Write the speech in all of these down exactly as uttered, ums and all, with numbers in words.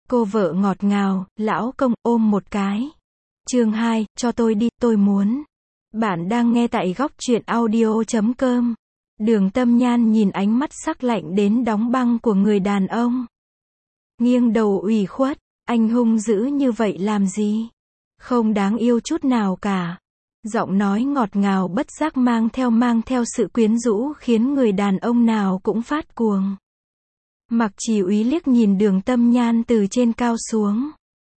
Cô vợ ngọt ngào, lão công, ôm một cái. Chương hai, cho tôi đi, tôi muốn. Bạn đang nghe tại góc truyện audio chấm com. Đường Tâm Nhan nhìn ánh mắt sắc lạnh đến đóng băng của người đàn ông. Nghiêng đầu ủy khuất, anh hung dữ như vậy làm gì? Không đáng yêu chút nào cả. Giọng nói ngọt ngào bất giác mang theo mang theo sự quyến rũ khiến người đàn ông nào cũng phát cuồng. Mặc Chỉ Úy liếc nhìn Đường Tâm Nhan từ trên cao xuống.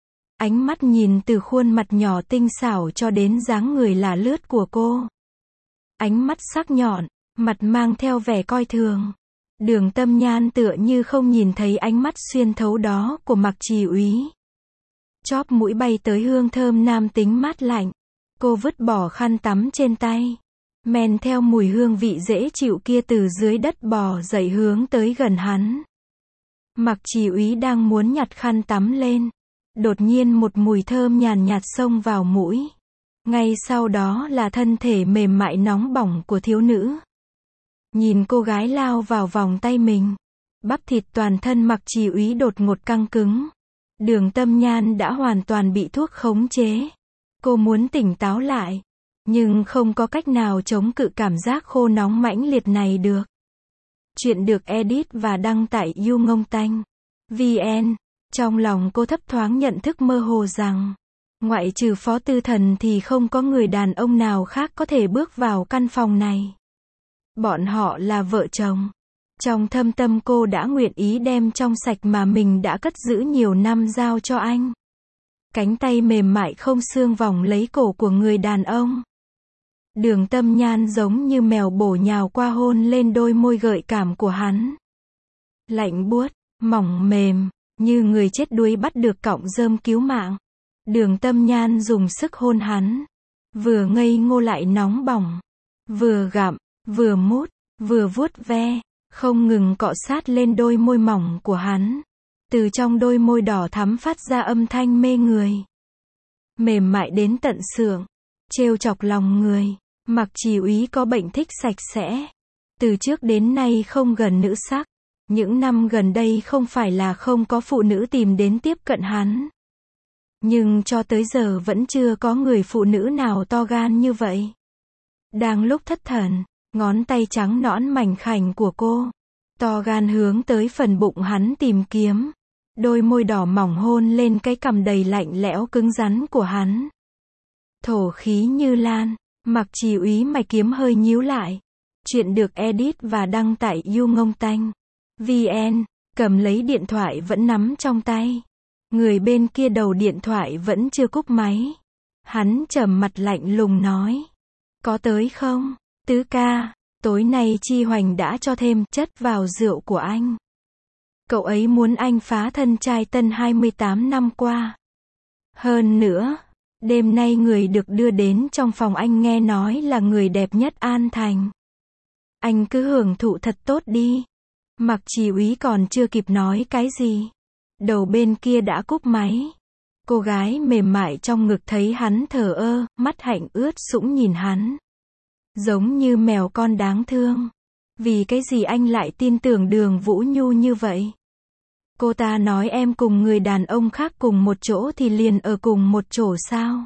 Ánh mắt nhìn từ khuôn mặt nhỏ tinh xảo cho đến dáng người lả lướt của cô. Ánh mắt sắc nhọn, mặt mang theo vẻ coi thường. Đường Tâm Nhan tựa như không nhìn thấy ánh mắt xuyên thấu đó của Mặc Chỉ Úy. Chóp mũi bay tới hương thơm nam tính mát lạnh. Cô vứt bỏ khăn tắm trên tay. Men theo mùi hương vị dễ chịu kia từ dưới đất bò dậy hướng tới gần hắn. Mặc Chỉ Úy đang muốn nhặt khăn tắm lên. Đột nhiên một mùi thơm nhàn nhạt xông vào mũi. Ngay sau đó là thân thể mềm mại nóng bỏng của thiếu nữ. Nhìn cô gái lao vào vòng tay mình. Bắp thịt toàn thân Mặc Chỉ Úy đột ngột căng cứng. Đường Tâm Nhan đã hoàn toàn bị thuốc khống chế. Cô muốn tỉnh táo lại. Nhưng không có cách nào chống cự cảm giác khô nóng mãnh liệt này được. Chuyện được edit và đăng tại YouNgongTanh vn. Trong lòng cô thấp thoáng nhận thức mơ hồ rằng, ngoại trừ Phó Tư Thần thì không có người đàn ông nào khác có thể bước vào căn phòng này. Bọn họ là vợ chồng. Trong thâm tâm cô đã nguyện ý đem trong sạch mà mình đã cất giữ nhiều năm giao cho anh. Cánh tay mềm mại không xương vòng lấy cổ của người đàn ông. Đường Tâm Nhan giống như mèo bổ nhào qua hôn lên đôi môi gợi cảm của hắn. Lạnh buốt, mỏng mềm, như người chết đuối bắt được cọng rơm cứu mạng. Đường Tâm Nhan dùng sức hôn hắn. Vừa ngây ngô lại nóng bỏng. Vừa gặm, vừa mút, vừa vuốt ve, không ngừng cọ sát lên đôi môi mỏng của hắn. Từ trong đôi môi đỏ thắm phát ra âm thanh mê người. Mềm mại đến tận xương, trêu chọc lòng người. Mặc Chỉ Úy có bệnh thích sạch sẽ. Từ trước đến nay không gần nữ sắc. Những năm gần đây không phải là không có phụ nữ tìm đến tiếp cận hắn. Nhưng cho tới giờ vẫn chưa có người phụ nữ nào to gan như vậy. Đang lúc thất thần, ngón tay trắng nõn mảnh khảnh của cô, to gan hướng tới phần bụng hắn tìm kiếm. Đôi môi đỏ mỏng hôn lên cái cằm đầy lạnh lẽo cứng rắn của hắn. Thổ khí như lan, Mặc Chỉ Úy mày kiếm hơi nhíu lại. Chuyện được edit và đăng tại YouNgongTanh vn. Cầm lấy điện thoại vẫn nắm trong tay. Người bên kia đầu điện thoại vẫn chưa cúp máy. Hắn trầm mặt lạnh lùng nói. Có tới không? Tứ ca, tối nay Chi Hoành đã cho thêm chất vào rượu của anh. Cậu ấy muốn anh phá thân trai tân hai mươi tám năm qua. Hơn nữa, đêm nay người được đưa đến trong phòng anh nghe nói là người đẹp nhất An Thành. Anh cứ hưởng thụ thật tốt đi. Mặc Chỉ Úy còn chưa kịp nói cái gì. Đầu bên kia đã cúp máy. Cô gái mềm mại trong ngực thấy hắn thờ ơ, mắt hạnh ướt sũng nhìn hắn. Giống như mèo con đáng thương. Vì cái gì anh lại tin tưởng Đường Vũ Nhu như vậy? Cô ta nói em cùng người đàn ông khác cùng một chỗ thì liền ở cùng một chỗ sao?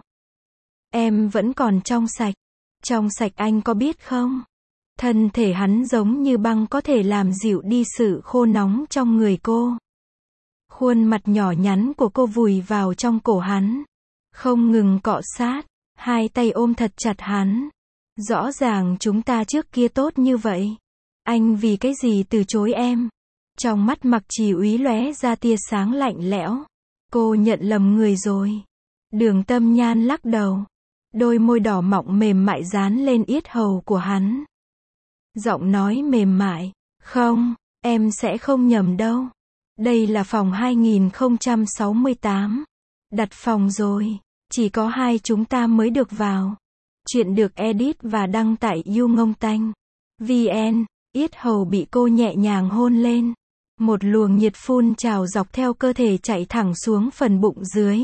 Em vẫn còn trong sạch. Trong sạch anh có biết không? Thân thể hắn giống như băng có thể làm dịu đi sự khô nóng trong người cô. Khuôn mặt nhỏ nhắn của cô vùi vào trong cổ hắn. Không ngừng cọ sát. Hai tay ôm thật chặt hắn. Rõ ràng chúng ta trước kia tốt như vậy. Anh vì cái gì từ chối em? Trong mắt Mặc Chỉ Úy lóe ra tia sáng lạnh lẽo. Cô nhận lầm người rồi. Đường Tâm Nhan lắc đầu. Đôi môi đỏ mọng mềm mại dán lên yết hầu của hắn. Giọng nói mềm mại. Không, em sẽ không nhầm đâu. Đây là phòng hai nghìn không trăm sáu mươi tám. Đặt phòng rồi. Chỉ có hai chúng ta mới được vào. Chuyện được edit và đăng tại YouNgongTanh vn. Yết hầu bị cô nhẹ nhàng hôn lên. Một luồng nhiệt phun trào dọc theo cơ thể chạy thẳng xuống phần bụng dưới.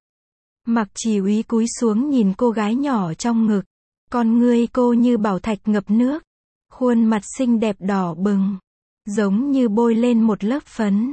Mặc Chỉ Úy cúi xuống nhìn cô gái nhỏ trong ngực. Con ngươi cô như bảo thạch ngập nước. Khuôn mặt xinh đẹp đỏ bừng. Giống như bôi lên một lớp phấn.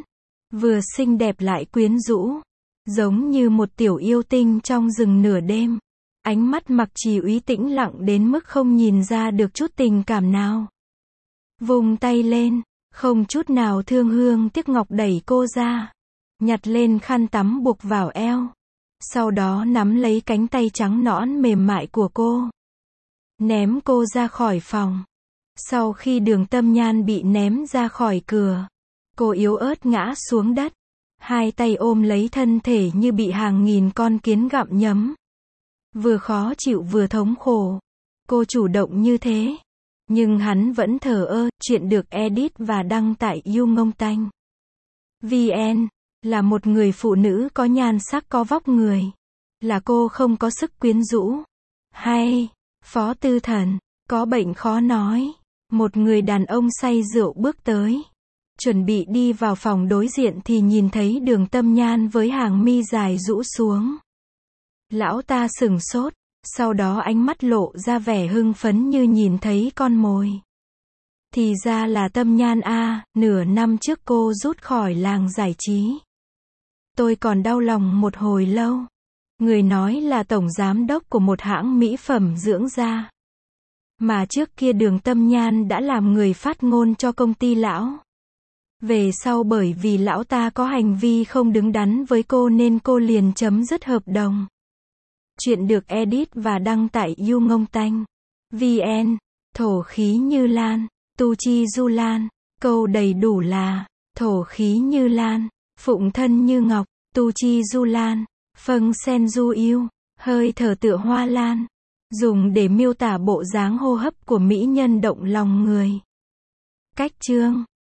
Vừa xinh đẹp lại quyến rũ. Giống như một tiểu yêu tinh trong rừng nửa đêm. Ánh mắt Mặc Trì Úy tĩnh lặng đến mức không nhìn ra được chút tình cảm nào. Vung tay lên, không chút nào thương hương tiếc ngọc đẩy cô ra. Nhặt lên khăn tắm buộc vào eo. Sau đó nắm lấy cánh tay trắng nõn mềm mại của cô. Ném cô ra khỏi phòng. Sau khi Đường Tâm Nhan bị ném ra khỏi cửa, cô yếu ớt ngã xuống đất. Hai tay ôm lấy thân thể như bị hàng nghìn con kiến gặm nhấm. Vừa khó chịu vừa thống khổ. Cô chủ động như thế. Nhưng hắn vẫn thờ ơ. Chuyện được edit và đăng tại YouNgongTanh vê en. Là một người phụ nữ có nhan sắc có vóc người. Là cô không có sức quyến rũ. Hay, Phó Tư Thần, có bệnh khó nói. Một người đàn ông say rượu bước tới. Chuẩn bị đi vào phòng đối diện thì nhìn thấy Đường Tâm Nhan với hàng mi dài rũ xuống. Lão ta sửng sốt, sau đó ánh mắt lộ ra vẻ hưng phấn như nhìn thấy con mồi. Thì ra là Tâm Nhan a, nửa năm trước cô rút khỏi làng giải trí. Tôi còn đau lòng một hồi lâu. Người nói là tổng giám đốc của một hãng mỹ phẩm dưỡng da. Mà trước kia Đường Tâm Nhan đã làm người phát ngôn cho công ty lão. Về sau bởi vì lão ta có hành vi không đứng đắn với cô nên cô liền chấm dứt hợp đồng. Chuyện được edit và đăng tại YouNgongTanh vê en. Thổ khí như lan, tu chi du lan. Câu đầy đủ là, thổ khí như lan, phụng thân như ngọc, tu chi du lan, phâng sen du yêu, hơi thở tựa hoa lan. Dùng để miêu tả bộ dáng hô hấp của mỹ nhân động lòng người. Cách chương